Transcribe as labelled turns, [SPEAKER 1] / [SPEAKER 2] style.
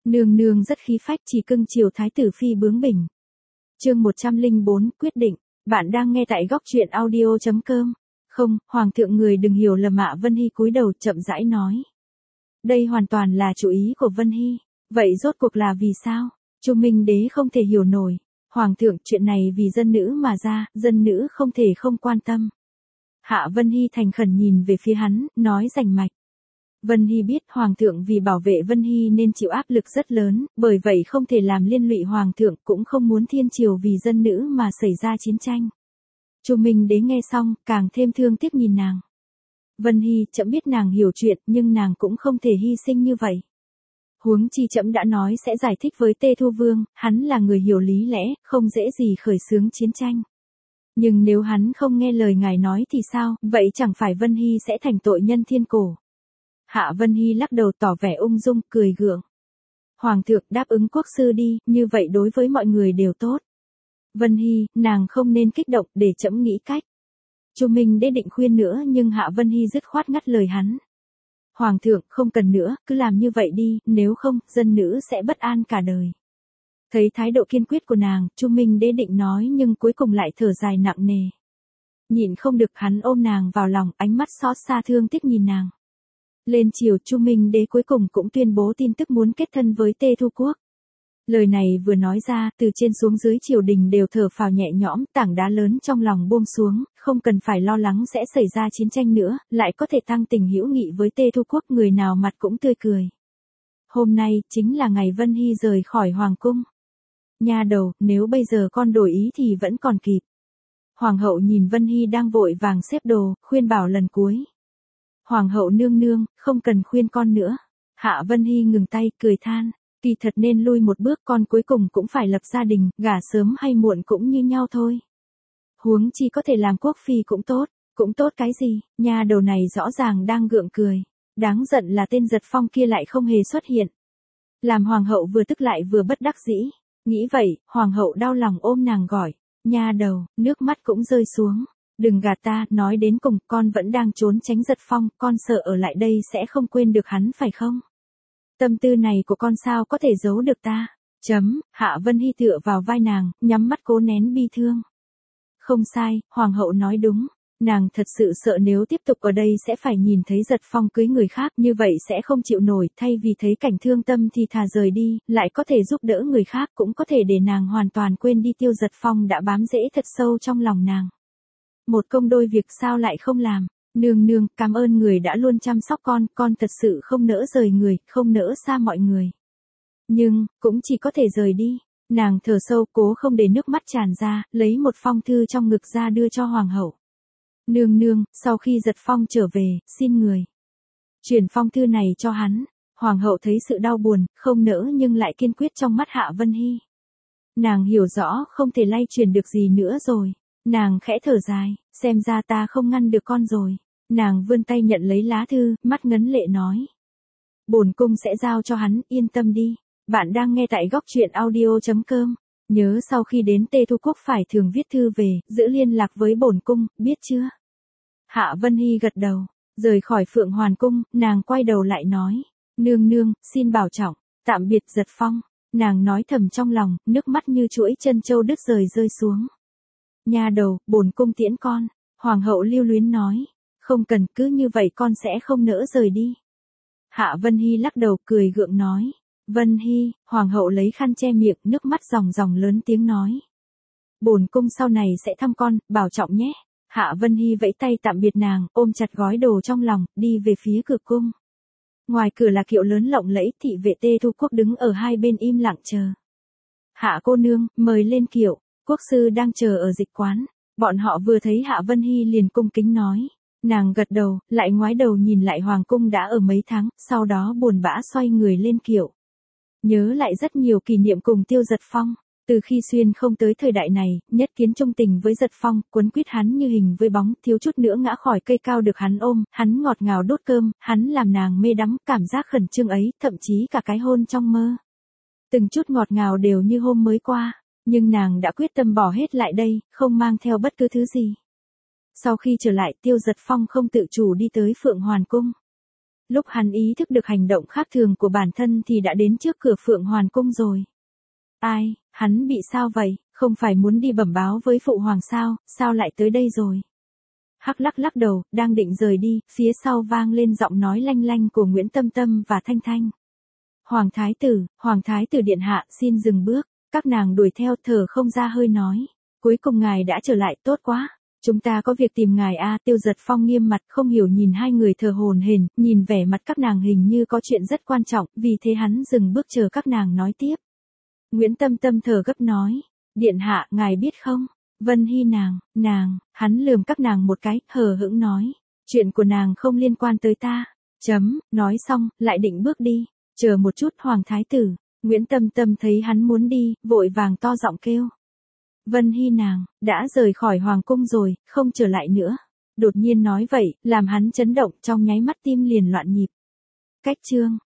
[SPEAKER 1] Nương nương rất khí phách chỉ cưng chiều thái tử phi bướng bỉnh. Chương 104 quyết định, bạn đang nghe tại góc truyện audio.com. Không, hoàng thượng người đừng hiểu lầm ạ. Vân Hy cúi đầu chậm rãi nói. Đây hoàn toàn là chủ ý của Vân Hy, vậy rốt cuộc là vì sao? Chu Minh Đế không thể hiểu nổi. Hoàng thượng, chuyện này vì dân nữ mà ra, dân nữ không thể không quan tâm. Hạ Vân Hy thành khẩn nhìn về phía hắn, nói rành mạch. Vân Hy biết Hoàng thượng vì bảo vệ Vân Hy nên chịu áp lực rất lớn, bởi vậy không thể làm liên lụy Hoàng thượng, cũng không muốn thiên triều vì dân nữ mà xảy ra chiến tranh. Chu Minh Đế nghe xong, càng thêm thương tiếc nhìn nàng. Vân Hy, trẫm biết nàng hiểu chuyện, nhưng nàng cũng không thể hy sinh như vậy. Huống chi trẫm đã nói sẽ giải thích với Tê Thu Vương, hắn là người hiểu lý lẽ, không dễ gì khởi xướng chiến tranh. Nhưng nếu hắn không nghe lời ngài nói thì sao, vậy chẳng phải Vân Hy sẽ thành tội nhân thiên cổ. Hạ Vân Hy lắc đầu tỏ vẻ ung dung, cười gượng. Hoàng thượng đáp ứng quốc sư đi, như vậy đối với mọi người đều tốt. Vân Hy, nàng không nên kích động, để trẫm nghĩ cách. Chu Minh Đế định khuyên nữa nhưng Hạ Vân Hy dứt khoát ngắt lời hắn. Hoàng thượng, không cần nữa, cứ làm như vậy đi, nếu không, dân nữ sẽ bất an cả đời. Thấy thái độ kiên quyết của nàng, Chu Minh Đế định nói nhưng cuối cùng lại thở dài nặng nề. Nhịn không được hắn ôm nàng vào lòng, ánh mắt xót xa thương tiếc nhìn nàng. Lên chiều, Chu Minh Đế cuối cùng cũng tuyên bố tin tức muốn kết thân với Tê Thu Quốc. Lời này vừa nói ra, từ trên xuống dưới triều đình đều thở phào nhẹ nhõm, tảng đá lớn trong lòng buông xuống, không cần phải lo lắng sẽ xảy ra chiến tranh nữa, lại có thể tăng tình hữu nghị với Tê Thu Quốc, người nào mặt cũng tươi cười. Hôm nay, chính là ngày Vân Hy rời khỏi Hoàng cung. Nha đầu, nếu bây giờ con đổi ý thì vẫn còn kịp. Hoàng hậu nhìn Vân Hy đang vội vàng xếp đồ, khuyên bảo lần cuối. Hoàng hậu nương nương, không cần khuyên con nữa. Hạ Vân Hy ngừng tay, cười than. Kỳ thật nên lui một bước, con cuối cùng cũng phải lập gia đình, gả sớm hay muộn cũng như nhau thôi. Huống chi có thể làm quốc phi cũng tốt cái gì, nha đầu này rõ ràng đang gượng cười. Đáng giận là tên Giật Phong kia lại không hề xuất hiện. Làm hoàng hậu vừa tức lại vừa bất đắc dĩ. Nghĩ vậy, hoàng hậu đau lòng ôm nàng gọi. Nha đầu, nước mắt cũng rơi xuống. Đừng gạt ta, nói đến cùng, con vẫn đang trốn tránh Giật Phong, con sợ ở lại đây sẽ không quên được hắn phải không? Tâm tư này của con sao có thể giấu được ta? Hạ Vân Hy tựa vào vai nàng, nhắm mắt cố nén bi thương. Không sai, hoàng hậu nói đúng. Nàng thật sự sợ nếu tiếp tục ở đây sẽ phải nhìn thấy Giật Phong cưới người khác, như vậy sẽ không chịu nổi, thay vì thấy cảnh thương tâm thì thà rời đi, lại có thể giúp đỡ người khác, cũng có thể để nàng hoàn toàn quên đi Tiêu Giật Phong đã bám rễ thật sâu trong lòng nàng. Một công đôi việc sao lại không làm? Nương nương, cảm ơn người đã luôn chăm sóc con thật sự không nỡ rời người, không nỡ xa mọi người. Nhưng, cũng chỉ có thể rời đi. Nàng thở sâu, cố không để nước mắt tràn ra, lấy một phong thư trong ngực ra đưa cho hoàng hậu. Nương nương, sau khi Giật Phong trở về, xin người chuyển phong thư này cho hắn. Hoàng hậu thấy sự đau buồn, không nỡ nhưng lại kiên quyết trong mắt Hạ Vân Hy. Nàng hiểu rõ không thể lay truyền được gì nữa rồi. Nàng khẽ thở dài, xem ra ta không ngăn được con rồi. Nàng vươn tay nhận lấy lá thư, mắt ngấn lệ nói. Bổn cung sẽ giao cho hắn, yên tâm đi. Bạn đang nghe tại góc truyện audio.com. Nhớ sau khi đến Tê Thu Quốc phải thường viết thư về, giữ liên lạc với bổn cung, biết chưa? Hạ Vân Hy gật đầu, rời khỏi Phượng Hoàn Cung, nàng quay đầu lại nói. Nương nương, xin bảo trọng, tạm biệt Giật Phong. Nàng nói thầm trong lòng, nước mắt như chuỗi chân châu đứt rơi xuống. Nha đầu, bổn cung tiễn con. Hoàng hậu lưu luyến nói. Không cần, cứ như vậy con sẽ không nỡ rời đi. Hạ Vân Hy lắc đầu cười gượng nói. Vân Hy, hoàng hậu lấy khăn che miệng, nước mắt ròng ròng lớn tiếng nói. Bổn cung sau này sẽ thăm con, bảo trọng nhé. Hạ Vân Hy vẫy tay tạm biệt nàng, ôm chặt gói đồ trong lòng, đi về phía cửa cung. Ngoài cửa là kiệu lớn lộng lẫy, thị vệ Tê Thu Quốc đứng ở hai bên im lặng chờ. Hạ cô nương, mời lên kiệu, quốc sư đang chờ ở dịch quán. Bọn họ vừa thấy Hạ Vân Hy liền cung kính nói. Nàng gật đầu, lại ngoái đầu nhìn lại hoàng cung đã ở mấy tháng, sau đó buồn bã xoay người lên kiệu. Nhớ lại rất nhiều kỷ niệm cùng Tiêu Giật Phong. Từ khi xuyên không tới thời đại này, nhất kiến trung tình với Giật Phong, quấn quýt hắn như hình với bóng, thiếu chút nữa ngã khỏi cây cao được hắn ôm, hắn ngọt ngào đốt cơm, hắn làm nàng mê đắm, cảm giác khẩn trương ấy, thậm chí cả cái hôn trong mơ. Từng chút ngọt ngào đều như hôm mới qua, nhưng nàng đã quyết tâm bỏ hết lại đây, không mang theo bất cứ thứ gì. Sau khi trở lại, Tiêu Giật Phong không tự chủ đi tới Phượng Hoàn Cung. Lúc hắn ý thức được hành động khác thường của bản thân thì đã đến trước cửa Phượng Hoàn Cung rồi. Ai, hắn bị sao vậy, không phải muốn đi bẩm báo với phụ hoàng sao lại tới đây rồi? Hắc lắc lắc đầu, đang định rời đi, phía sau vang lên giọng nói lanh lanh của Nguyễn Tâm Tâm và Thanh Thanh. Hoàng thái tử điện hạ, xin dừng bước, các nàng đuổi theo thở không ra hơi nói. Cuối cùng ngài đã trở lại, tốt quá. Chúng ta có việc tìm ngài a. Tiêu Giật Phong nghiêm mặt không hiểu nhìn hai người thở hổn hển, nhìn vẻ mặt các nàng hình như có chuyện rất quan trọng, vì thế hắn dừng bước chờ các nàng nói tiếp. Nguyễn Tâm Tâm thở gấp nói, điện hạ, ngài biết không, Vân Hy hắn lườm các nàng một cái, hờ hững nói, chuyện của nàng không liên quan tới ta. Nói xong, lại định bước đi, chờ một chút Hoàng thái tử. Nguyễn Tâm Tâm thấy hắn muốn đi, vội vàng to giọng kêu. Vân Hy đã rời khỏi Hoàng cung rồi, không trở lại nữa. Đột nhiên nói vậy, làm hắn chấn động, trong nháy mắt tim liền loạn nhịp. Cách chương